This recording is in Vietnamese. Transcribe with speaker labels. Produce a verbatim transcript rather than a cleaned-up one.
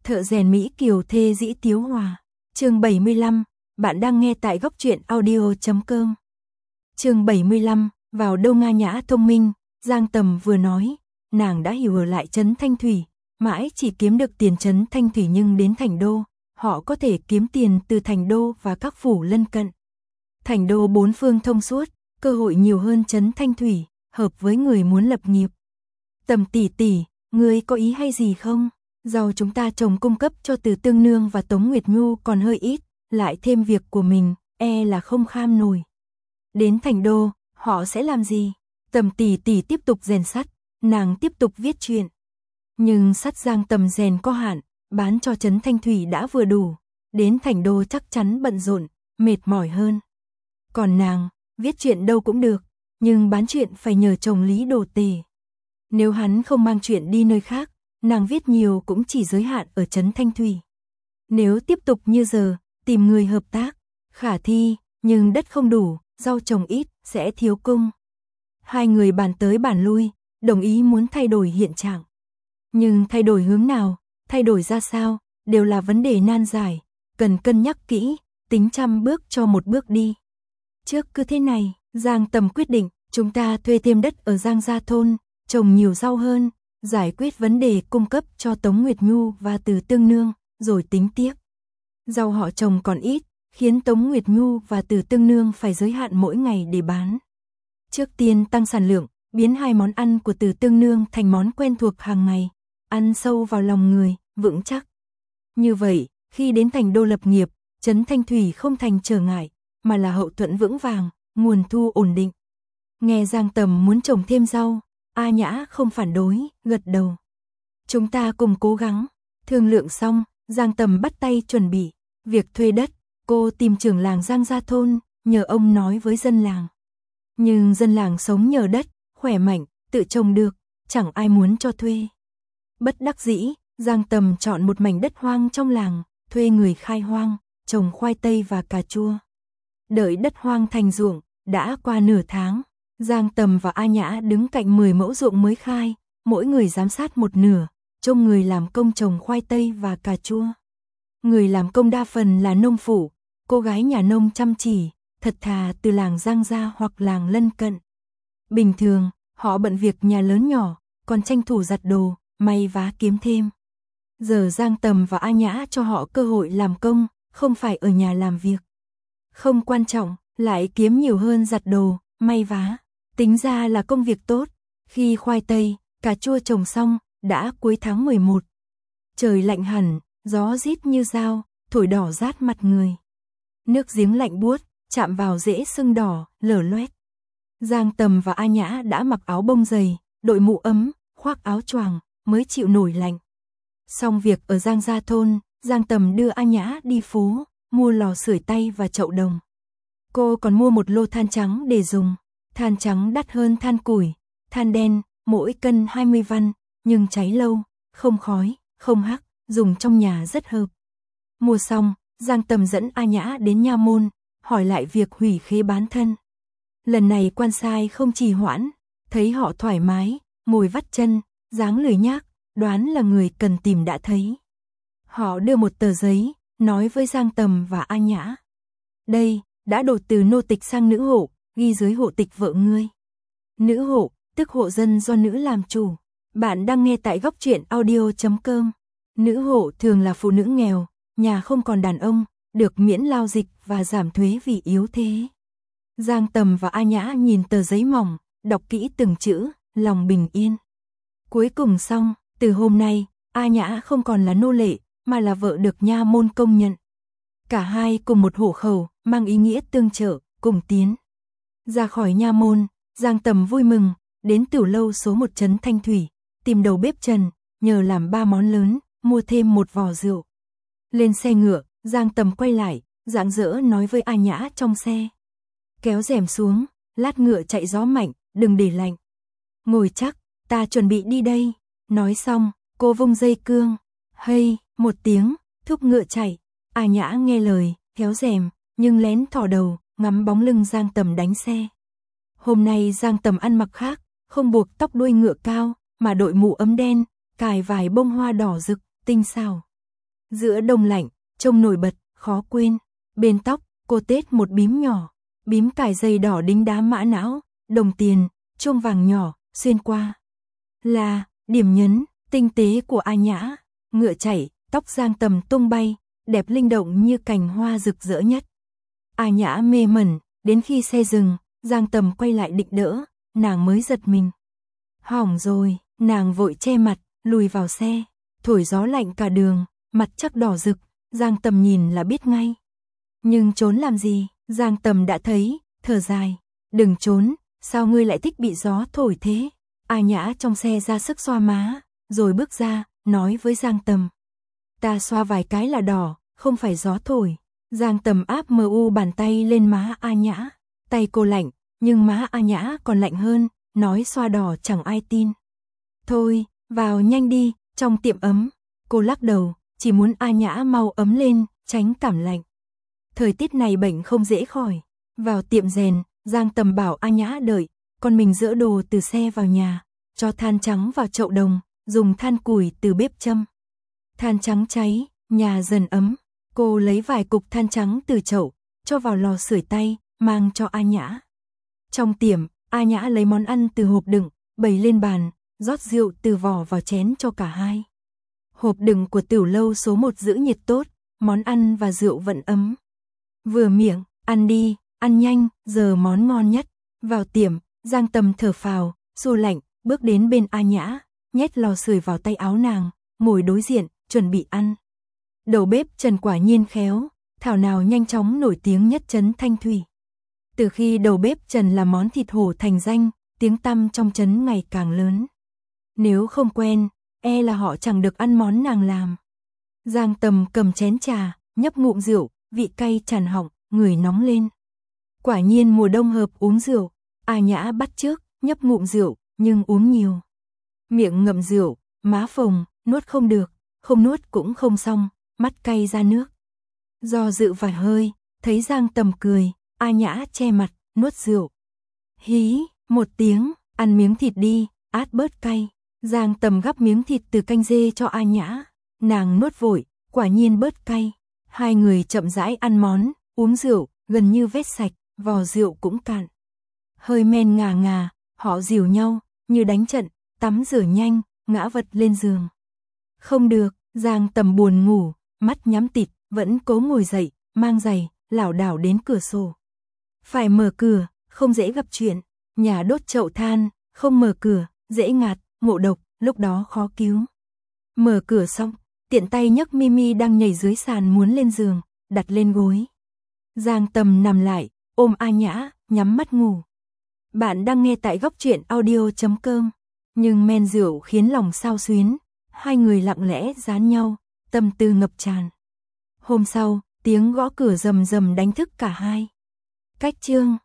Speaker 1: Thợ rèn Mỹ Kiều thê dĩ Tiếu Hòa. Chương bảy mươi lăm, bạn đang nghe tại góc truyện audio chấm com. Chương bảy mươi lăm, vào đâu Nga nhã thông minh, Giang Tầm vừa nói, nàng đã hiểu ở lại trấn Thanh Thủy, mãi chỉ kiếm được tiền trấn Thanh Thủy nhưng đến Thành Đô, họ có thể kiếm tiền từ Thành Đô và các phủ lân cận. Thành Đô bốn phương thông suốt, cơ hội nhiều hơn trấn Thanh Thủy, hợp với người muốn lập nghiệp. Tầm tỷ tỷ, ngươi có ý hay gì không? Rau chúng ta trồng cung cấp cho Từ Tương Nương và Tống Nguyệt Nhu còn hơi ít, lại thêm việc của mình, e là không kham nổi. Đến Thành Đô, họ sẽ làm gì? Tầm tỷ tỷ tiếp tục rèn sắt, nàng tiếp tục viết truyện. Nhưng sắt Giang Tầm rèn có hạn, bán cho trấn Thanh Thủy đã vừa đủ, đến Thành Đô chắc chắn bận rộn, mệt mỏi hơn. Còn nàng, viết truyện đâu cũng được, nhưng bán truyện phải nhờ chồng Lý Đồ Tề. Nếu hắn không mang truyện đi nơi khác, nàng viết nhiều cũng chỉ giới hạn ở trấn Thanh Thủy. Nếu tiếp tục như giờ, tìm người hợp tác, khả thi, nhưng đất không đủ, rau trồng ít, sẽ thiếu cung. Hai người bàn tới bàn lui, đồng ý muốn thay đổi hiện trạng. Nhưng thay đổi hướng nào, thay đổi ra sao, đều là vấn đề nan giải, cần cân nhắc kỹ, tính trăm bước cho một bước đi. Trước cứ thế này, Giang Tầm quyết định, chúng ta thuê thêm đất ở Giang Gia Thôn, trồng nhiều rau hơn, giải quyết vấn đề cung cấp cho Tống Nguyệt Nhu và Từ Tương Nương, rồi tính tiếp. Rau họ trồng còn ít, khiến Tống Nguyệt Nhu và Từ Tương Nương phải giới hạn mỗi ngày để bán. Trước tiên tăng sản lượng, biến hai món ăn của Từ Tương Nương thành món quen thuộc hàng ngày, ăn sâu vào lòng người, vững chắc. Như vậy, khi đến Thành Đô lập nghiệp, trấn Thanh Thủy không thành trở ngại, mà là hậu thuẫn vững vàng, nguồn thu ổn định. Nghe Giang Tầm muốn trồng thêm rau, A Nhã không phản đối, gật đầu. Chúng ta cùng cố gắng. Thương lượng xong, Giang Tầm bắt tay chuẩn bị. Việc thuê đất, cô tìm trưởng làng Giang Gia Thôn, nhờ ông nói với dân làng. Nhưng dân làng sống nhờ đất, khỏe mạnh, tự trồng được, chẳng ai muốn cho thuê. Bất đắc dĩ, Giang Tầm chọn một mảnh đất hoang trong làng, thuê người khai hoang, trồng khoai tây và cà chua. Đợi đất hoang thành ruộng, đã qua nửa tháng. Giang Tầm và A Nhã đứng cạnh mười mẫu ruộng mới khai, mỗi người giám sát một nửa, trông người làm công trồng khoai tây và cà chua. Người làm công đa phần là nông phụ, cô gái nhà nông chăm chỉ, thật thà từ làng Giang Gia hoặc làng lân cận. Bình thường, họ bận việc nhà lớn nhỏ, còn tranh thủ giặt đồ, may vá kiếm thêm. Giờ Giang Tầm và A Nhã cho họ cơ hội làm công, không phải ở nhà làm việc. Không quan trọng, lại kiếm nhiều hơn giặt đồ, may vá. Tính ra là công việc tốt. Khi khoai tây, cà chua trồng xong, đã cuối tháng mười một. Trời lạnh hẳn, gió rít như dao, thổi đỏ rát mặt người. Nước giếng lạnh buốt, chạm vào dễ sưng đỏ, lở loét. Giang Tầm và A Nhã đã mặc áo bông dày, đội mũ ấm, khoác áo choàng, mới chịu nổi lạnh. Xong việc ở Giang Gia Thôn, Giang Tầm đưa A Nhã đi phố, mua lò sưởi tay và chậu đồng. Cô còn mua một lô than trắng để dùng. Than trắng đắt hơn than củi, than đen, mỗi cân hai mươi văn, nhưng cháy lâu, không khói, không hắc, dùng trong nhà rất hợp. Mua xong, Giang Tầm dẫn A Nhã đến nha môn, hỏi lại việc hủy khế bán thân. Lần này quan sai không trì hoãn, thấy họ thoải mái, ngồi vắt chân, dáng lười nhác, đoán là người cần tìm đã thấy. Họ đưa một tờ giấy, nói với Giang Tầm và A Nhã. Đây, đã đổi từ nô tịch sang nữ hộ, ghi dưới hộ tịch vợ ngươi. Nữ hộ, tức hộ dân do nữ làm chủ. Bạn đang nghe tại góc truyện audio chấm com. Nữ hộ thường là phụ nữ nghèo, nhà không còn đàn ông, được miễn lao dịch và giảm thuế vì yếu thế. Giang Tầm và A Nhã nhìn tờ giấy mỏng, đọc kỹ từng chữ, lòng bình yên. Cuối cùng xong, từ hôm nay, A Nhã không còn là nô lệ, mà là vợ được nha môn công nhận. Cả hai cùng một hộ khẩu, mang ý nghĩa tương trợ, cùng tiến. Ra khỏi nha môn, Giang Tầm vui mừng, đến tiểu lâu số một trấn Thanh Thủy, tìm đầu bếp Trần, nhờ làm ba món lớn, mua thêm một vò rượu. Lên xe ngựa, Giang Tầm quay lại, rạng rỡ nói với A Nhã trong xe. Kéo rèm xuống, lát ngựa chạy gió mạnh, đừng để lạnh. Ngồi chắc, ta chuẩn bị đi đây. Nói xong, cô vung dây cương. Hây, một tiếng, thúc ngựa chạy. A Nhã nghe lời, kéo rèm, nhưng lén thò đầu, ngắm bóng lưng Giang Tầm đánh xe. Hôm nay Giang Tầm ăn mặc khác, không buộc tóc đuôi ngựa cao, mà đội mũ ấm đen, cài vài bông hoa đỏ rực, tinh xảo. Giữa đông lạnh, trông nổi bật, khó quên. Bên tóc, cô tết một bím nhỏ, bím cài dây đỏ đính đá mã não, đồng tiền, chuông vàng nhỏ, xuyên qua. Là, điểm nhấn, tinh tế của A Nhã, ngựa chạy, tóc Giang Tầm tung bay, đẹp linh động như cành hoa rực rỡ nhất. A Nhã mê mẩn, đến khi xe dừng, Giang Tầm quay lại định đỡ, nàng mới giật mình. Hỏng rồi, nàng vội che mặt, lùi vào xe, thổi gió lạnh cả đường, mặt chắc đỏ rực, Giang Tầm nhìn là biết ngay. Nhưng trốn làm gì, Giang Tầm đã thấy, thở dài, đừng trốn, sao ngươi lại thích bị gió thổi thế? A Nhã trong xe ra sức xoa má, rồi bước ra, nói với Giang Tầm. Ta xoa vài cái là đỏ, không phải gió thổi. Giang Tầm áp mờ u bàn tay lên má A Nhã, tay cô lạnh, nhưng má A Nhã còn lạnh hơn, nói xoa đỏ chẳng ai tin. Thôi, vào nhanh đi, trong tiệm ấm. Cô lắc đầu, chỉ muốn A Nhã mau ấm lên, tránh cảm lạnh. Thời tiết này bệnh không dễ khỏi. Vào tiệm rèn, Giang Tầm bảo A Nhã đợi, còn mình dỡ đồ từ xe vào nhà, cho than trắng vào chậu đồng, dùng than củi từ bếp châm. Than trắng cháy, nhà dần ấm. Cô lấy vài cục than trắng từ chậu, cho vào lò sưởi tay, mang cho A Nhã. Trong tiệm, A Nhã lấy món ăn từ hộp đựng, bày lên bàn, rót rượu từ vỏ vào chén cho cả hai. Hộp đựng của tiểu lâu số một giữ nhiệt tốt, món ăn và rượu vẫn ấm. Vừa miệng, ăn đi, ăn nhanh, giờ món ngon nhất. Vào tiệm, Giang Tầm thở phào, xua lạnh, bước đến bên A Nhã, nhét lò sưởi vào tay áo nàng, ngồi đối diện, chuẩn bị ăn. Đầu bếp Trần quả nhiên khéo, thảo nào nhanh chóng nổi tiếng nhất trấn Thanh Thủy. Từ khi đầu bếp Trần làm món thịt hổ thành danh, tiếng tăm trong trấn ngày càng lớn. Nếu không quen, e là họ chẳng được ăn món nàng làm. Giang Tầm cầm chén trà, nhấp ngụm rượu, vị cay tràn họng, người nóng lên. Quả nhiên mùa đông hợp uống rượu, A Nhã bắt chước, nhấp ngụm rượu, nhưng uống nhiều. Miệng ngậm rượu, má phồng, nuốt không được, không nuốt cũng không xong, mắt cay ra nước. Do dự vài hơi, thấy Giang Tầm cười, A Nhã che mặt, nuốt rượu. Hí, một tiếng, ăn miếng thịt đi, át bớt cay. Giang Tầm gắp miếng thịt từ canh dê cho A Nhã, nàng nuốt vội, quả nhiên bớt cay. Hai người chậm rãi ăn món, uống rượu, gần như vét sạch, vò rượu cũng cạn. Hơi men ngà ngà, họ dìu nhau, như đánh trận, tắm rửa nhanh, ngã vật lên giường. Không được, Giang Tầm buồn ngủ, mắt nhắm tịt, vẫn cố ngồi dậy, mang giày, lảo đảo đến cửa sổ. Phải mở cửa, không dễ gặp chuyện, nhà đốt chậu than, không mở cửa, dễ ngạt, ngộ độc, lúc đó khó cứu. Mở cửa xong, tiện tay nhấc Mimi đang nhảy dưới sàn muốn lên giường, đặt lên gối. Giang Tầm nằm lại, ôm A Nhã, nhắm mắt ngủ. Bạn đang nghe tại góc truyện audio chấm com. Nhưng men rượu khiến lòng xao xuyến, hai người lặng lẽ dán nhau, tâm tư ngập tràn. Hôm sau, tiếng gõ cửa rầm rầm đánh thức cả hai. Cách chương